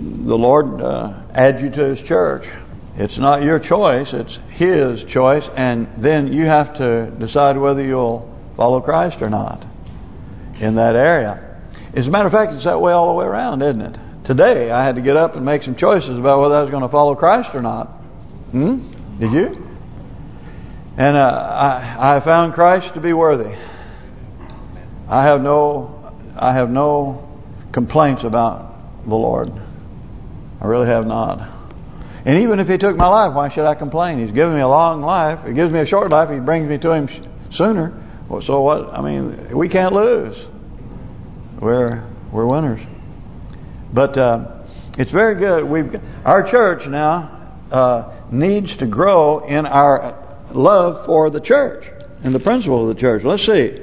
the Lord adds you to His church. It's not your choice, it's His choice, and then you have to decide whether you'll follow Christ or not in that area. As a matter of fact, it's that way all the way around, isn't it? Today, I had to get up and make some choices about whether I was going to follow Christ or not. Did you? And I found Christ to be worthy. I have no complaints about the Lord. I really have not. And even if He took my life, why should I complain? He's given me a long life. He gives me a short life. He brings me to Him sooner. So what? I mean, we can't lose. We're winners. But it's very good. Our church now needs to grow in our love for the church and the principle of the church. Let's see.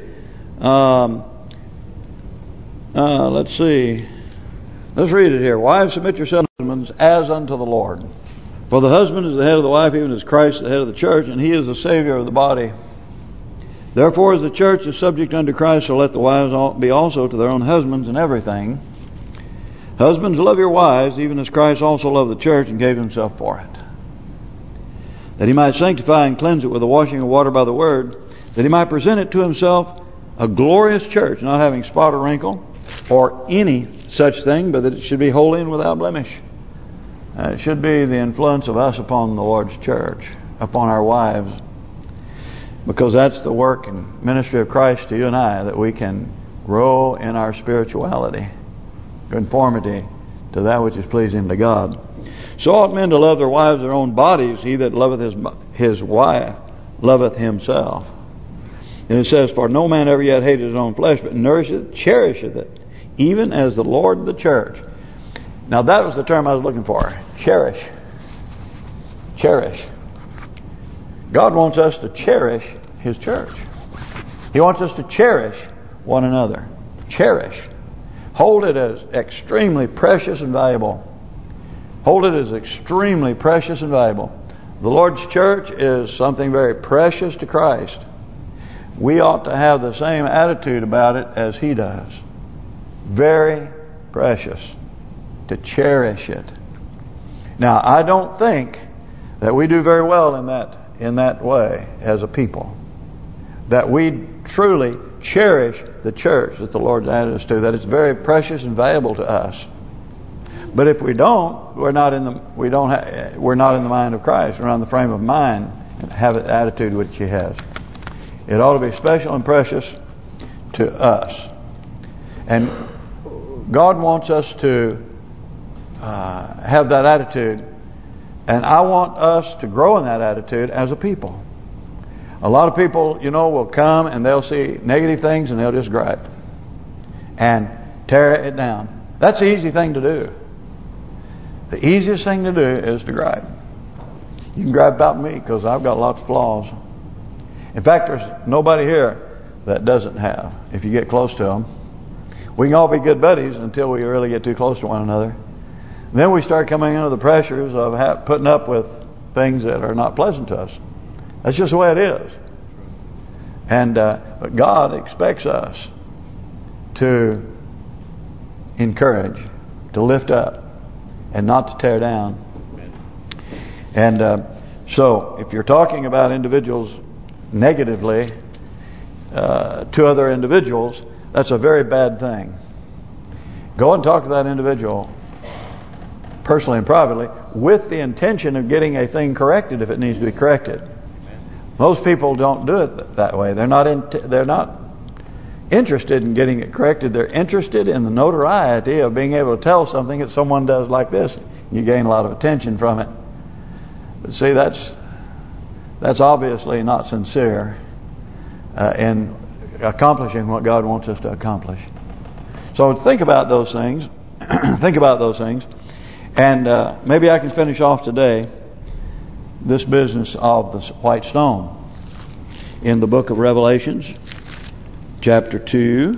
Let's read it here. Wives, submit yourselves to husbands as unto the Lord. For the husband is the head of the wife, even as Christ is the head of the church, and He is the Savior of the body. Therefore, as the church is subject unto Christ, so let the wives be also to their own husbands in everything. Husbands, love your wives, even as Christ also loved the church and gave Himself for it, that He might sanctify and cleanse it with the washing of water by the word, that He might present it to Himself a glorious church, not having spot or wrinkle or any such thing, but that it should be holy and without blemish. It should be the influence of us upon the Lord's church, upon our wives, because that's the work and ministry of Christ to you and I, that we can grow in our spirituality, conformity to that which is pleasing to God. So ought men to love their wives their own bodies. He that loveth his wife loveth himself. And it says, for no man ever yet hated his own flesh, but nourisheth, cherisheth it, even as the Lord the church. Now that was the term I was looking for. Cherish. Cherish. God wants us to cherish His church. He wants us to cherish one another. Cherish. Hold it as extremely precious and valuable. Hold it as extremely precious and valuable. The Lord's church is something very precious to Christ. We ought to have the same attitude about it as He does. Very precious. To cherish it. Now, I don't think that we do very well in that way as a people. That we truly cherish the church that the Lord's added us to. That it's very precious and valuable to us. But if we don't, we're not in the mind of Christ. We're not in the frame of mind and have the attitude which He has. It ought to be special and precious to us. And God wants us to have that attitude, and I want us to grow in that attitude as a people. A lot of people, will come and they'll see negative things and they'll just gripe and tear it down. That's the easy thing to do. The easiest thing to do is to gripe. You can gripe about me because I've got lots of flaws. In fact, there's nobody here that doesn't have. If you get close to them, we can all be good buddies until we really get too close to one another. Then we start coming under the pressures of putting up with things that are not pleasant to us. That's just the way it is. And but God expects us to encourage, to lift up, and not to tear down. And so, if you're talking about individuals negatively to other individuals, that's a very bad thing. Go and talk to that individual personally and privately with the intention of getting a thing corrected if it needs to be corrected. Most people don't do it that way. They're not interested in getting it corrected. They're interested in the notoriety of being able to tell something that someone does like this. You gain a lot of attention from it. But see, that's obviously not sincere in accomplishing what God wants us to accomplish. So think about those things. Think about those things. And maybe I can finish off today this business of the white stone in the book of Revelations, chapter 2,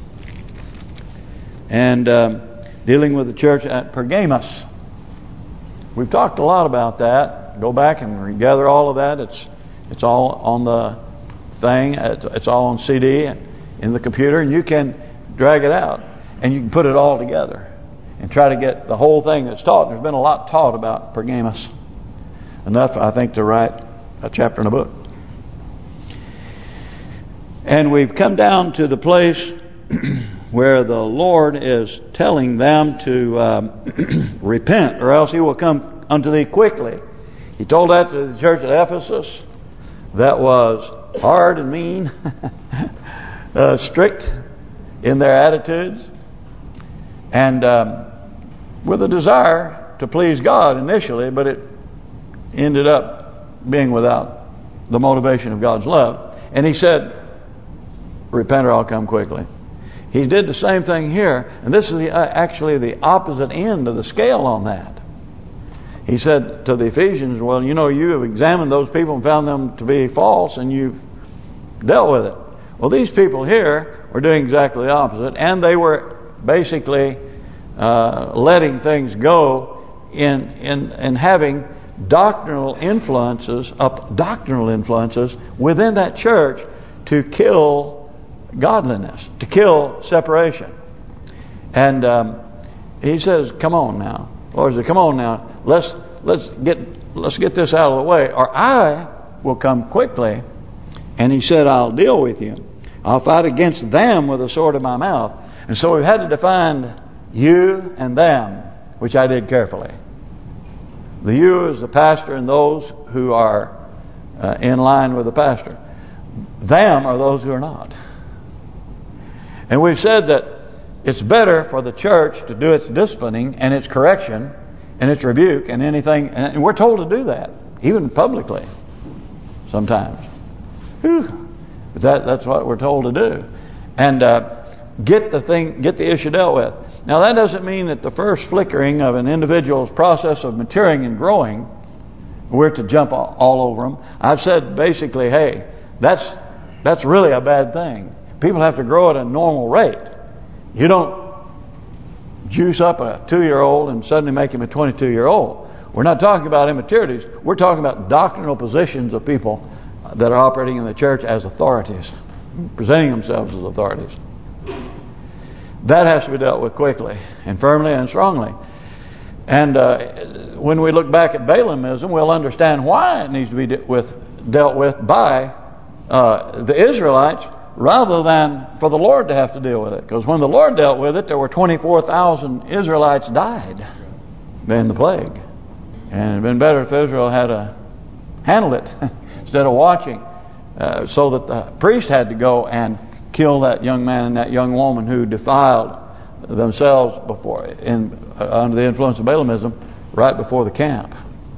and dealing with the church at Pergamos. We've talked a lot about that. Go back and gather all of that. It's all on the thing. It's all on CD in the computer, and you can drag it out and you can put it all together. and try to get the whole thing that's taught. There's been a lot taught about Pergamos. Enough, I think, to write a chapter in a book. And we've come down to the place where the Lord is telling them to repent, or else He will come unto thee quickly. He told that to the church at Ephesus. That was hard and mean, strict in their attitudes, and with a desire to please God initially, but it ended up being without the motivation of God's love. And He said, repent or I'll come quickly. He did the same thing here, and this is actually the opposite end of the scale on that. He said to the Ephesians, well, you know, you have examined those people and found them to be false, and you've dealt with it. Well, these people here were doing exactly the opposite, and they were basically letting things go in having doctrinal influences within that church to kill godliness, to kill separation. And he says, "Come on now." Lord said, "Come on now. Let's get this out of the way, or I will come quickly." And He said, "I'll deal with you. I'll fight against them with the sword of my mouth." And so we've had to define you and them, which I did carefully. The you is the pastor and those who are in line with the pastor. Them are those who are not. And we've said that it's better for the church to do its disciplining and its correction and its rebuke and anything, and we're told to do that, even publicly, sometimes. But that's what we're told to do, and get the issue dealt with. Now that doesn't mean that the first flickering of an individual's process of maturing and growing, we're to jump all over them. I've said basically, hey, that's really a bad thing. People have to grow at a normal rate. You don't juice up a 2-year-old and suddenly make him a 22-year-old. We're not talking about immaturities. We're talking about doctrinal positions of people that are operating in the church as authorities, presenting themselves as authorities. That has to be dealt with quickly and firmly and strongly. And when we look back at Balaamism, we'll understand why it needs to be dealt with by the Israelites, rather than for the Lord to have to deal with it. Because when the Lord dealt with it, there were 24,000 Israelites died in the plague. And it would have been better if Israel had handled it instead of watching, so that the priest had to go and kill that young man and that young woman who defiled themselves under the influence of Balaamism right before the camp.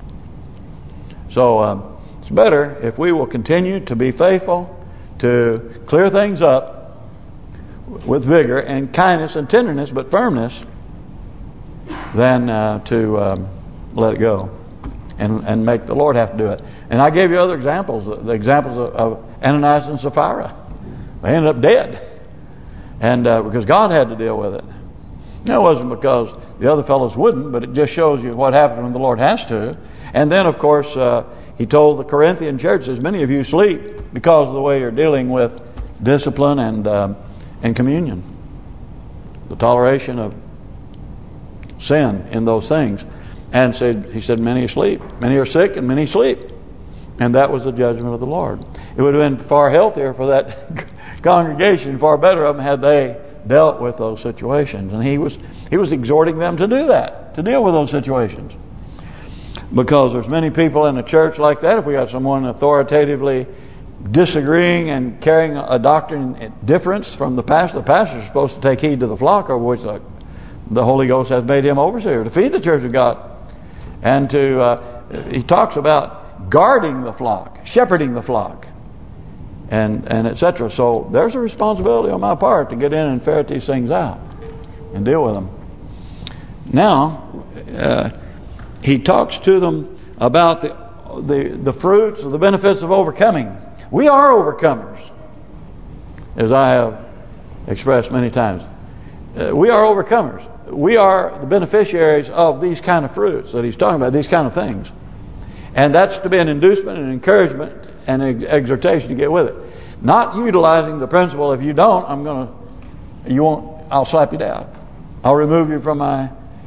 So it's better if we will continue to be faithful, to clear things up with vigor and kindness and tenderness, but firmness, than to let it go and make the Lord have to do it. And I gave you other examples, the examples of Ananias and Sapphira. They ended up dead, and because God had to deal with it. It wasn't because the other fellows wouldn't, but it just shows you what happens when the Lord has to. And then, of course, He told the Corinthian church, "As many of you sleep because of the way you're dealing with discipline and communion, the toleration of sin in those things." And He said, "Many sleep, many are sick, and many sleep." And that was the judgment of the Lord. It would have been far healthier for that congregation, far better of them, had they dealt with those situations. And He was exhorting them to do that, to deal with those situations. Because there's many people in a church like that. If we got someone authoritatively disagreeing and carrying a doctrine difference from the pastor's supposed to take heed to the flock, over which the Holy Ghost hath made him overseer, to feed the church of God. And He talks about guarding the flock, shepherding the flock, and etc. So there's a responsibility on my part to get in and ferret these things out and deal with them. Now, He talks to them about the fruits or the benefits of overcoming. We are overcomers, as I have expressed many times. We are overcomers. We are the beneficiaries of these kind of fruits that He's talking about, these kind of things. And that's to be an inducement and encouragement and exhortation to get with it. Not utilizing the principle, if you don't, I'll slap you down. I'll remove you from my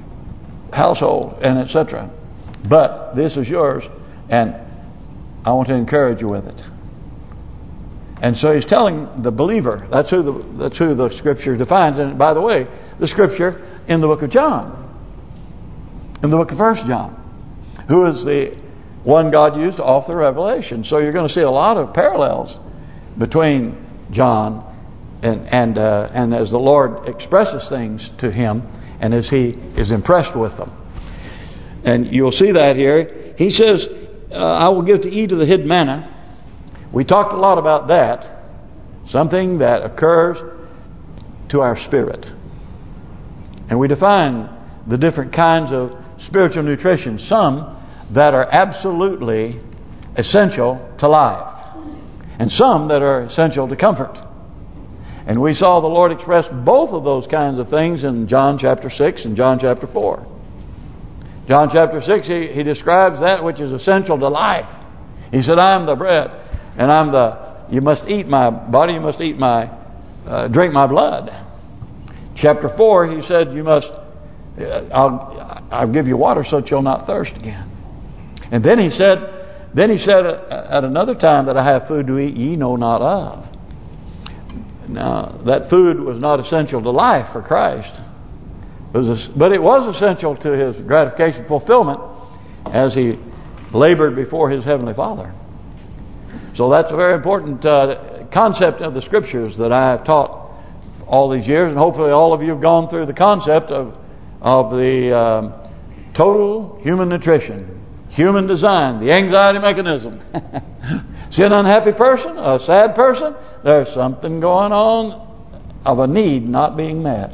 household, and etc. But this is yours, and I want to encourage you with it. And so he's telling the believer. That's who the Scripture defines. And by the way, the Scripture in the book of John, in the book of 1 John, who is the one God used to author Revelation. So you're going to see a lot of parallels between John and as the Lord expresses things to him, and as he is impressed with them. And you'll see that here. He says, I will give to eat of the hidden manna. We talked a lot about that. Something that occurs to our spirit. And we define the different kinds of spiritual nutrition. Some that are absolutely essential to life. And some that are essential to comfort. And we saw the Lord express both of those kinds of things in John chapter 6 and John chapter 4. John chapter 6, he describes that which is essential to life. He said, I am the bread, and you must eat my body, you must eat drink my blood. Chapter 4, he said, you must, I'll give you water so that you'll not thirst again. And then he said at another time that I have food to eat ye know not of. Now, that food was not essential to life for Christ. But it was essential to his gratification, fulfillment, as he labored before his Heavenly Father. So that's a very important concept of the Scriptures that I have taught all these years. And hopefully all of you have gone through the concept of the total human nutrition, human design, the anxiety mechanism. See an unhappy person, a sad person, there's something going on of a need not being met.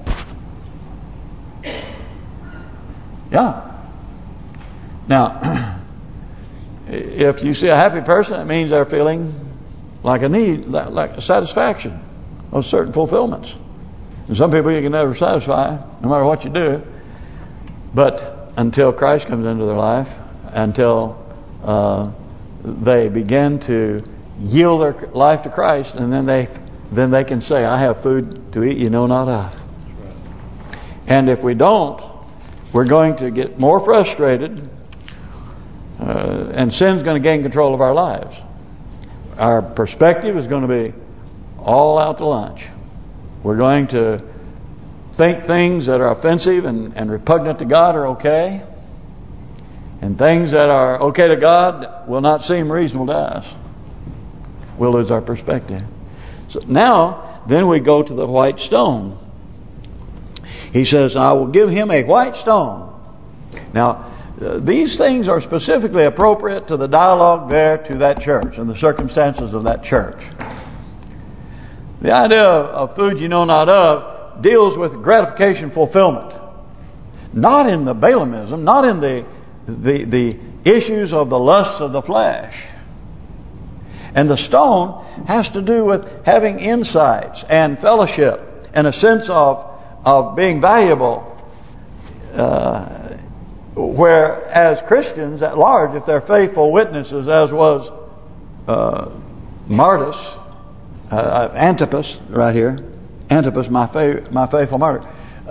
Yeah. Now, if you see a happy person, it means they're feeling like a need, like a satisfaction of certain fulfillments. And some people you can never satisfy, no matter what you do. But until Christ comes into their life, until they begin to yield their life to Christ, and then they can say, I have food to eat you know not of. And if we don't, we're going to get more frustrated, and sin's going to gain control of our lives. Our perspective is going to be all out to lunch. We're going to think things that are offensive and repugnant to God are okay. And things that are okay to God will not seem reasonable to us. We'll lose our perspective. So now, then we go to the white stone. He says, I will give him a white stone. Now, these things are specifically appropriate to the dialogue there to that church and the circumstances of that church. The idea of food you know not of deals with gratification fulfillment. Not in the Balaamism, not in the issues of the lusts of the flesh. And the stone has to do with having insights and fellowship and a sense of being valuable. Whereas Christians at large, if they're faithful witnesses, as was Martyrs, Antipas right here, Antipas, my faithful martyr.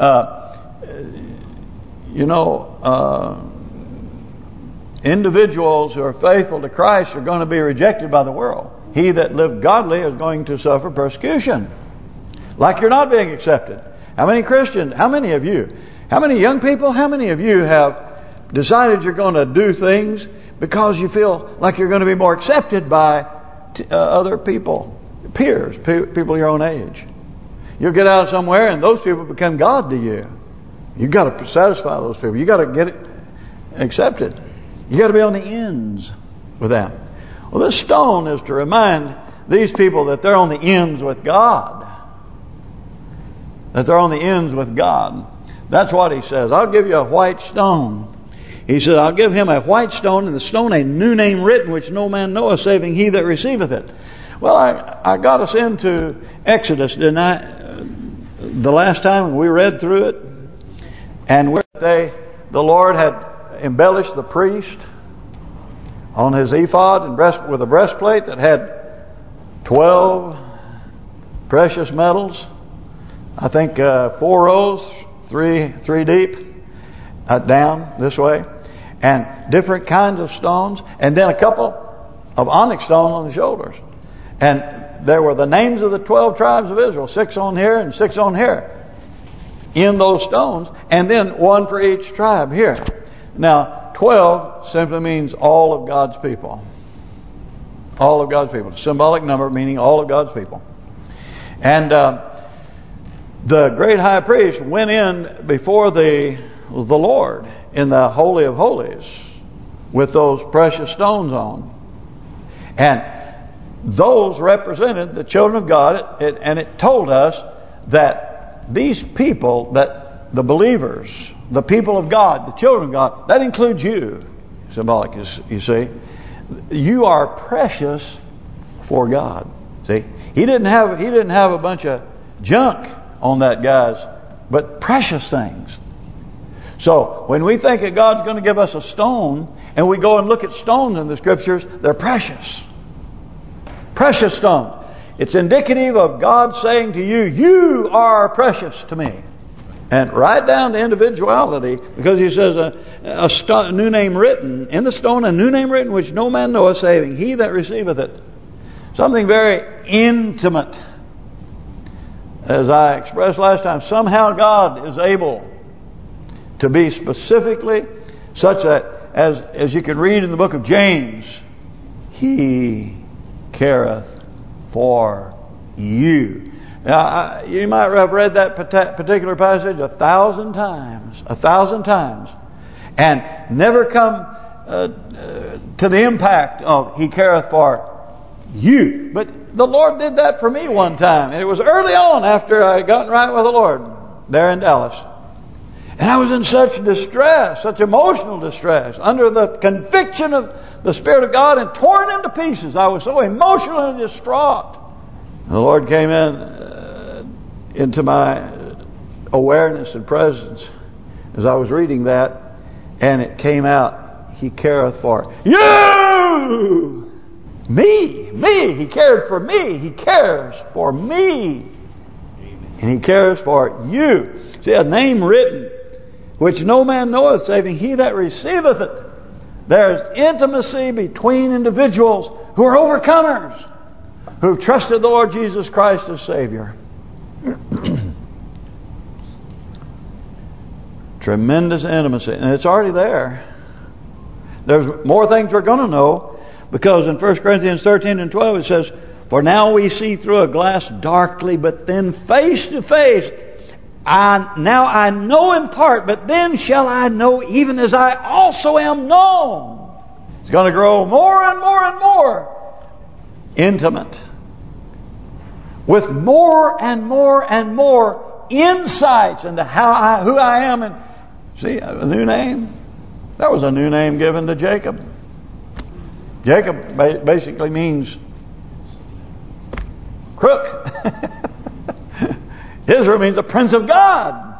Individuals who are faithful to Christ are going to be rejected by the world. He that lived godly is going to suffer persecution. Like you're not being accepted. How many Christians, how many of you, how many young people, how many of you have decided you're going to do things because you feel like you're going to be more accepted by other people, peers, people your own age? You'll get out somewhere and those people become God to you. You've got to satisfy those people. You've got to get it accepted. You got to be on the ends with them. Well, this stone is to remind these people that they're on the ends with God. That they're on the ends with God. That's what he says. I'll give you a white stone. He said, I'll give him a white stone, and the stone a new name written, which no man knoweth, saving he that receiveth it. Well, I got us into Exodus, didn't I? The last time when we read through it, and where the Lord had embellished the priest on his ephod and with a breastplate that had 12 precious metals. I think 4 rows, three deep, down this way, and different kinds of stones, and then a couple of onyx stones on the shoulders. And there were the names of the 12 tribes of Israel, 6 on here and 6 on here, in those stones, and then one for each tribe here. Now, 12 simply means all of God's people. All of God's people. Symbolic number meaning all of God's people. And the great high priest went in before the Lord in the Holy of Holies with those precious stones on. And those represented the children of God. And it told us that these people, that the believers, the people of God, the children of God, that includes you, symbolic, you see. You are precious for God. See, He didn't have a bunch of junk on that, guys, but precious things. So when we think that God's going to give us a stone, and we go and look at stones in the Scriptures, they're precious. Precious stones. It's indicative of God saying to you, you are precious to me. And right down to individuality, because He says a new name written, in the stone a new name written, which no man knoweth saving he that receiveth it. Something very intimate. As I expressed last time, somehow God is able to be specifically such that, as you can read in the book of James, He careth for you. Now, you might have read that particular passage 1,000 times. 1,000 times. And never come to the impact of He careth for you. But the Lord did that for me one time. And it was early on after I had gotten right with the Lord there in Dallas. And I was in such distress, such emotional distress, under the conviction of the Spirit of God and torn into pieces. I was so emotionally distraught. The Lord came into my awareness and presence as I was reading that, and it came out, He careth for you! Me! He cared for me! He cares for me! And He cares for you. See, a name written, which no man knoweth, saving he that receiveth it. There's intimacy between individuals who are overcomers, who've trusted the Lord Jesus Christ as Savior. Tremendous intimacy. And it's already there. There's more things we're going to know, because in 1 Corinthians 13 and 12 it says, for now we see through a glass darkly, but then face to face. Now I know in part, but then shall I know even as I also am known. It's going to grow more and more and more intimate, with more and more and more insights into who I am. And see, a new name. That was a new name given to Jacob. Jacob basically means crook. Israel means the Prince of God.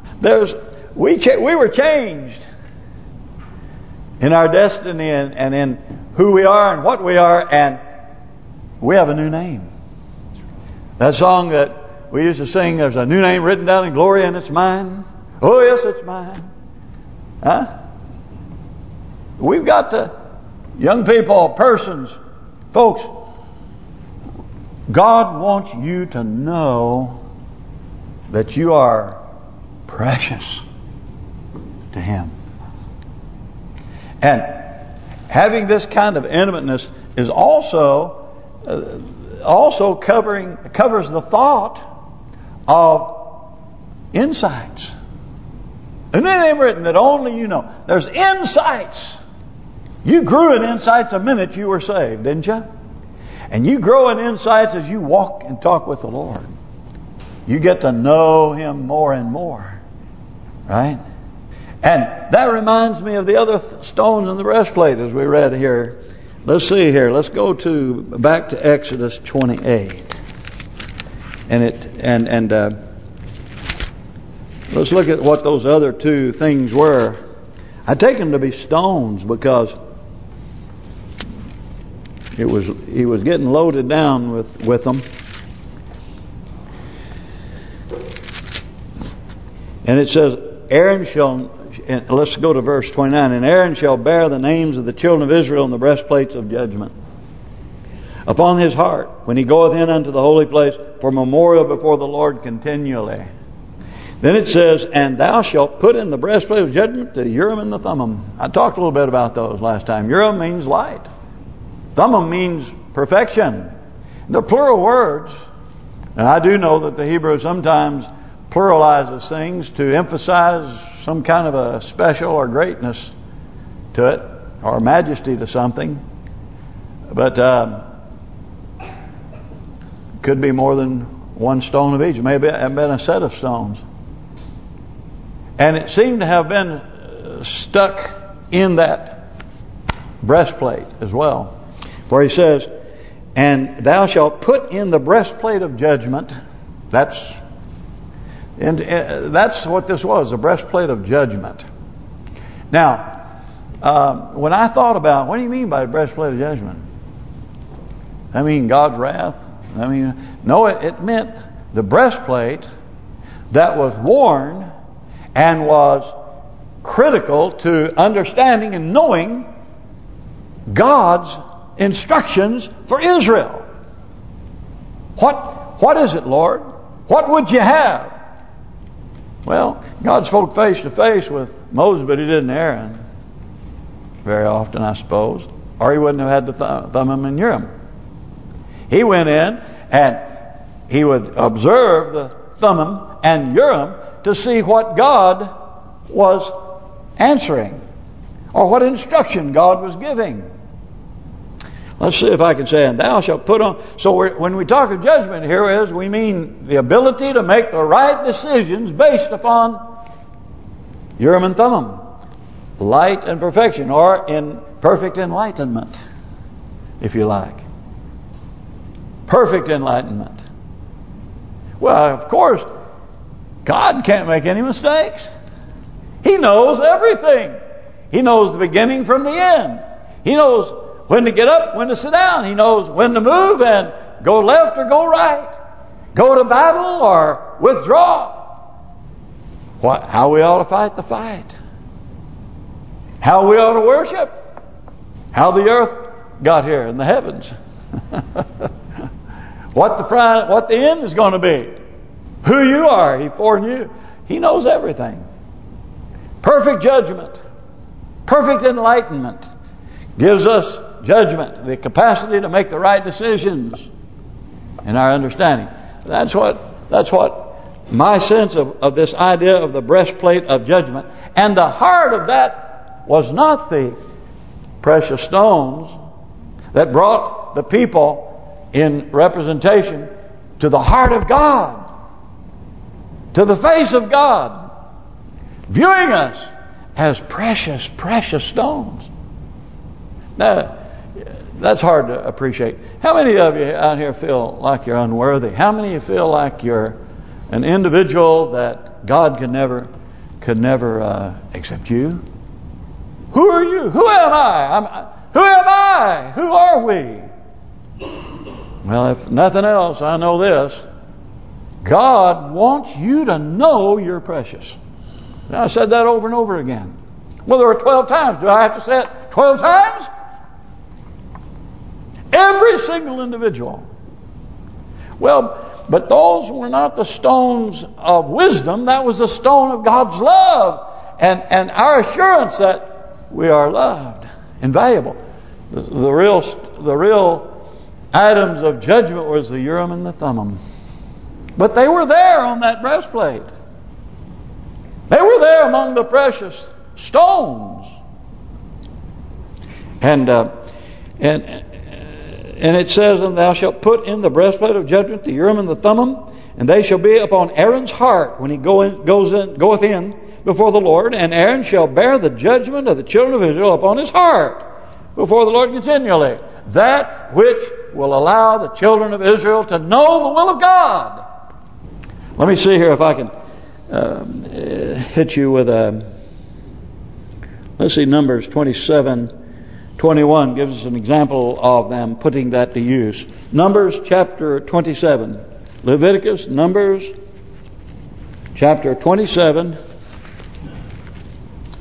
We were changed in our destiny and in who we are and what we are, and we have a new name. That song that we used to sing, there's a new name written down in glory and it's mine. Oh yes, it's mine. Huh? We've got to, young people, persons, folks, God wants you to know that you are precious to Him. And having this kind of intimateness is also covers the thought of insights. And it ain't written that only you know. There's insights. You grew in insights the minute you were saved, didn't you? And you grow in insights as you walk and talk with the Lord. You get to know Him more and more. Right? And that reminds me of the other stones in the breastplate as we read here. Let's see here. Let's go back to Exodus 28. And let's look at what those other two things were. I take them to be stones because he was getting loaded down with them. And it says, Aaron and let's go to verse 29. And Aaron shall bear the names of the children of Israel in the breastplates of judgment upon his heart when he goeth in unto the holy place for memorial before the Lord continually. Then it says, and thou shalt put in the breastplate of judgment the Urim and the Thummim. I talked a little bit about those last time. Urim means light. Thummim means perfection. They're plural words. And I do know that the Hebrew sometimes pluralizes things to emphasize some kind of a special or greatness to it, or majesty to something. But could be more than one stone of each. Maybe it had been a set of stones. And it seemed to have been stuck in that breastplate as well. For he says, and thou shalt put in the breastplate of judgment. That's what this was, the breastplate of judgment. Now, when I thought about, what do you mean by breastplate of judgment? I mean God's wrath? I mean, no, it meant the breastplate that was worn and was critical to understanding and knowing God's instructions for Israel. What is it, Lord? What would you have? Well, God spoke face to face with Moses, but he didn't Aaron very often, I suppose. Or he wouldn't have had the Thummim and Urim. He went in and he would observe the Thummim and Urim to see what God was answering or what instruction God was giving. Let's see if I can say, and thou shalt put on. So when we talk of judgment here, we mean the ability to make the right decisions based upon Urim and Thummim, light and perfection, or in perfect enlightenment, if you like. Perfect enlightenment. Well, of course, God can't make any mistakes. He knows everything. He knows the beginning from the end. He knows when to get up, when to sit down. He knows when to move and go left or go right. Go to battle or withdraw. How we ought to fight the fight. How we ought to worship. How the earth got here in the heavens. What the end is going to be. Who you are. He foreknew. He knows everything. Perfect judgment. Perfect enlightenment gives us judgment, the capacity to make the right decisions in our understanding. That's what my sense of this idea of the breastplate of judgment. And the heart of that was not the precious stones that brought the people in representation to the heart of God, to the face of God, viewing us as precious, precious stones. Now, that's hard to appreciate. How many of you out here feel like you're unworthy? How many of you feel like you're an individual that God could never accept you? Who are you? Who am I? Who am I? Who are we? Well, if nothing else, I know this. God wants you to know you're precious. Now, I said that over and over again. Well, there were 12 times. Do I have to say it 12 times? Every single individual. Well, but those were not the stones of wisdom. That was the stone of God's love and our assurance that we are loved and valuable. The real items of judgment was the Urim and the Thummim. But they were there on that breastplate. They were there among the precious stones. And it says, and thou shalt put in the breastplate of judgment the Urim and the Thummim, and they shall be upon Aaron's heart when he goeth in before the Lord, and Aaron shall bear the judgment of the children of Israel upon his heart before the Lord continually. That which will allow the children of Israel to know the will of God. Let me see here if I can hit you with let's see, Numbers 27:21 gives us an example of them putting that to use. Numbers chapter 27. Leviticus, Numbers chapter 27.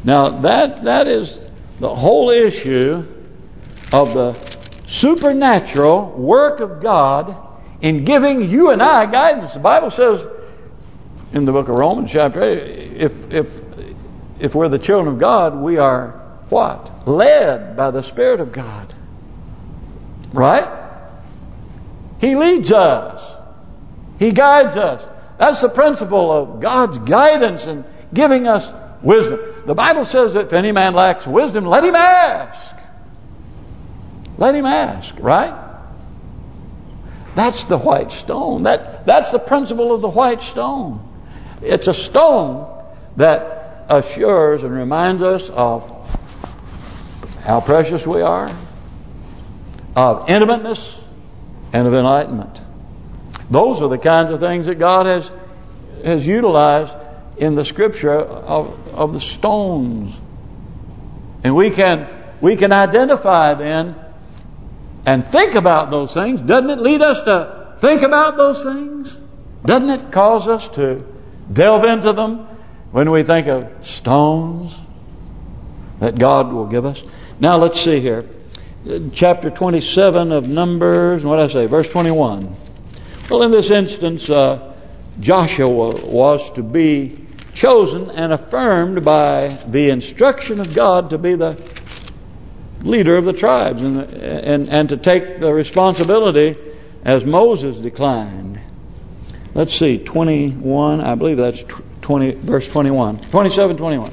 Now that is the whole issue of the supernatural work of God in giving you and I guidance. The Bible says in the book of Romans chapter 8, if we're the children of God, we are what? Led by the Spirit of God. Right? He leads us. He guides us. That's the principle of God's guidance and giving us wisdom. The Bible says that if any man lacks wisdom, let him ask. Let him ask, right? That's the white stone. That's the principle of the white stone. It's a stone that assures and reminds us of how precious we are, of intimateness, and of enlightenment. Those are the kinds of things that God has utilized in the Scripture of the stones, and we can identify then and think about those things. Doesn't it lead us to think about those things? Doesn't it cause us to delve into them when we think of stones that God will give us? Now let's see here. Chapter 27 of Numbers, what did I say? Verse 21. Well, in this instance, Joshua was to be chosen and affirmed by the instruction of God to be the leader of the tribes and to take the responsibility as Moses declined. Let's see, 21, I believe that's 20, verse 21, 27, 21.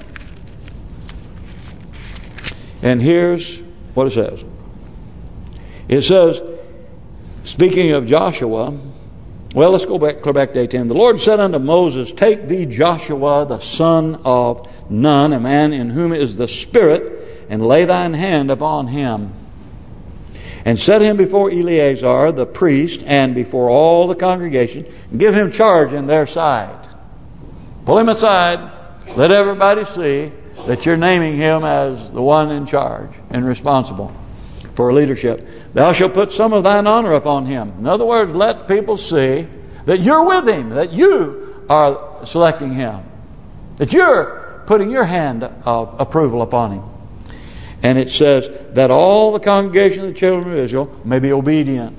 And here's what it says. It says, speaking of Joshua, well, let's go back to 18. The Lord said unto Moses, take thee Joshua, the son of Nun, a man in whom is the Spirit, and lay thine hand upon him, and set him before Eleazar the priest, and before all the congregation, and give him charge in their sight. Pull him aside, let everybody see that you're naming him as the one in charge and responsible for leadership. Thou shalt put some of thine honor upon him. In other words, let people see that you're with him, that you are selecting him, that you're putting your hand of approval upon him. And it says that all the congregation of the children of Israel may be obedient.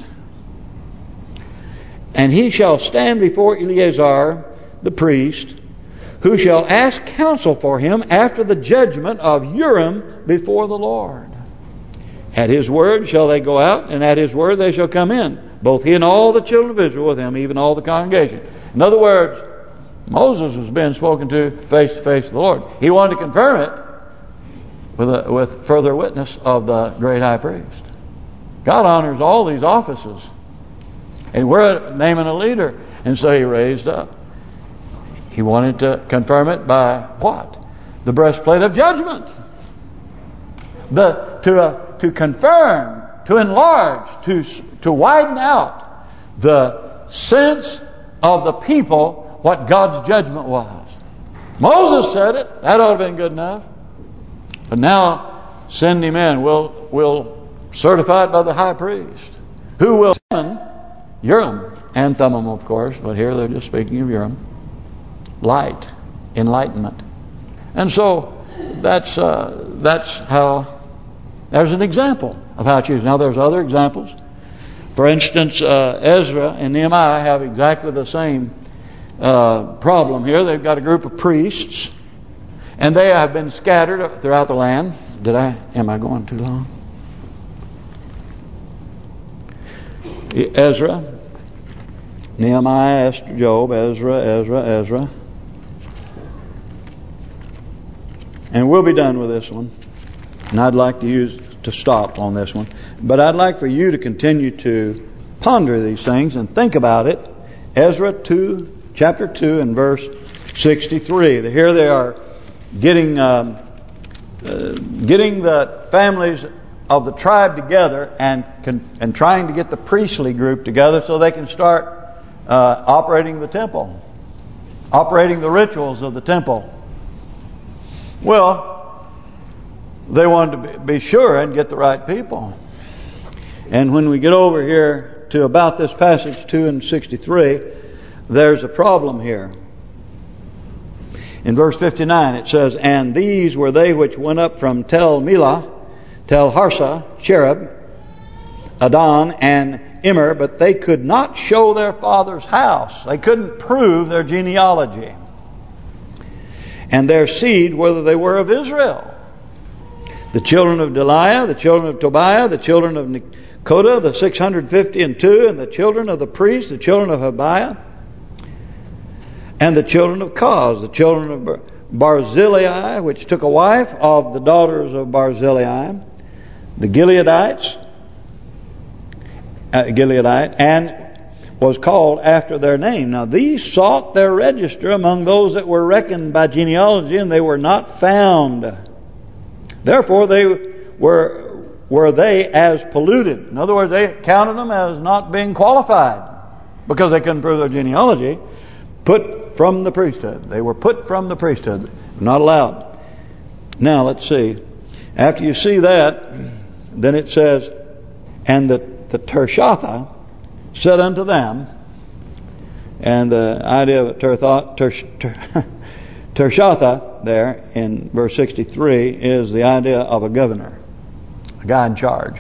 And he shall stand before Eleazar the priest, who shall ask counsel for him after the judgment of Urim before the Lord. At his word shall they go out, and at his word they shall come in, both he and all the children of Israel with him, even all the congregation. In other words, Moses was being spoken to face with the Lord. He wanted to confirm it with further witness of the great high priest. God honors all these offices, and we're naming a leader, and so he raised up. He wanted to confirm it by what? The breastplate of judgment. To confirm, to enlarge, to widen out the sense of the people what God's judgment was. Moses said it. That ought to have been good enough. But now send him in. We'll certify it by the high priest, who will summon Urim and Thummim, of course. But here they're just speaking of Urim. Light, enlightenment, and so that's how. There's an example of how to choose. Now there's other examples. For instance, Ezra and Nehemiah have exactly the same problem here. They've got a group of priests, and they have been scattered throughout the land. Am I going too long? Ezra, Nehemiah, Esther, Job, Ezra. And we'll be done with this one. And I'd like to stop on this one. But I'd like for you to continue to ponder these things and think about it. Ezra 2, chapter 2 and verse 63. Here they are getting the families of the tribe together and trying to get the priestly group together so they can start operating the temple, operating the rituals of the temple. Well, they wanted to be sure and get the right people. And when we get over here to about this passage 2 and 63, there's a problem here. In verse 59 it says, "And these were they which went up from Tel Melah, Tel Harsha, Cherub, Adon, and Immer, but they could not show their father's house." They couldn't prove their genealogy. "And their seed, whether they were of Israel. The children of Deliah, the children of Tobiah, the children of Nekoda, the 652, and the children of the priests, the children of Habiah, and the children of Koz, the children of Barzillai, which took a wife of the daughters of Barzillai, the Gileadite, and was called after their name. Now these sought their register among those that were reckoned by genealogy, and they were not found. Therefore they were they as polluted." In other words, they counted them as not being qualified because they couldn't prove their genealogy. Put from the priesthood. They were put from the priesthood. Not allowed. Now let's see. After you see that, then it says, "And the Tirshatha said unto them," and the idea of Tirshatha there in verse 63 is the idea of a governor, a guy in charge.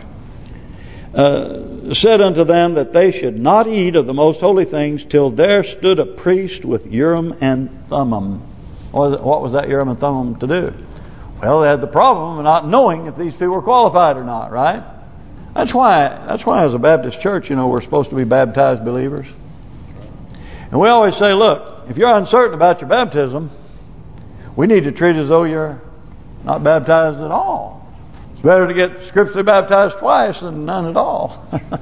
"Said unto them that they should not eat of the most holy things till there stood a priest with Urim and Thummim." What was that Urim and Thummim to do? Well, they had the problem of not knowing if these people were qualified or not, right? That's why as a Baptist church, we're supposed to be baptized believers. And we always say, look, if you're uncertain about your baptism, we need to treat it as though you're not baptized at all. It's better to get scripturally baptized twice than none at all.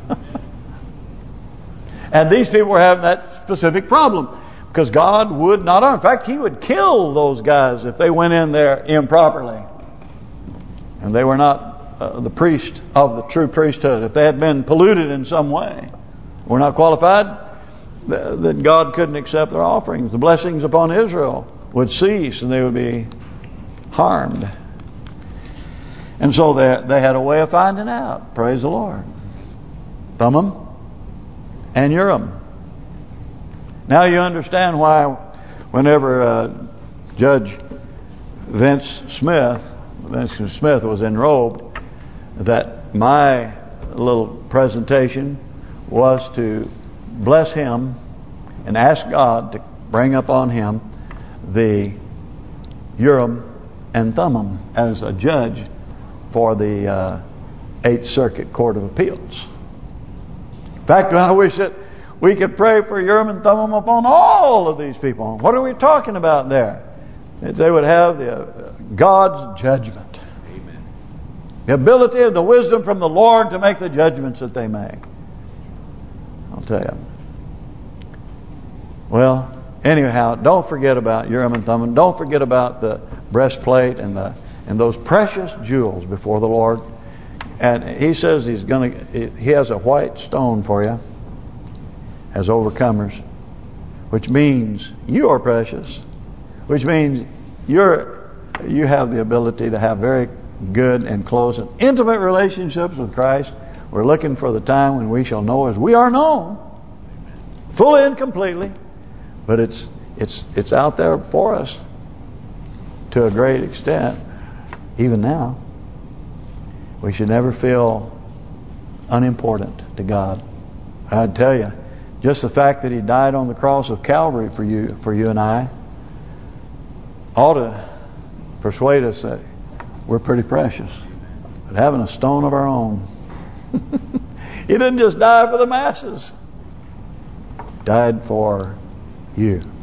And these people were having that specific problem because God would not honor. In fact, He would kill those guys if they went in there improperly. And they were not the priest of the true priesthood. If they had been polluted in some way, were not qualified, then God couldn't accept their offerings. The blessings upon Israel would cease and they would be harmed. And so they had a way of finding out. Praise the Lord. Thummim and Urim. Now you understand why whenever Judge Vince Smith was enrobed, that my little presentation was to bless him and ask God to bring upon him the Urim and Thummim as a judge for the 8th Circuit Court of Appeals. In fact, I wish that we could pray for Urim and Thummim upon all of these people. What are we talking about there? That they would have God's judgment. The ability and the wisdom from the Lord to make the judgments that they make. I'll tell you. Well, anyhow, don't forget about Urim and Thummim. Don't forget about the breastplate and those precious jewels before the Lord. And He says He has a white stone for you as overcomers, which means you are precious, which means you have the ability to have very good and close and intimate relationships with Christ. We're looking for the time when we shall know as we are known, fully and completely. But it's out there for us to a great extent. Even now, we should never feel unimportant to God. I'd tell you, just the fact that He died on the cross of Calvary for you and I ought to persuade us that we're pretty precious. But having a stone of our own. He didn't just die for the masses. He died for you.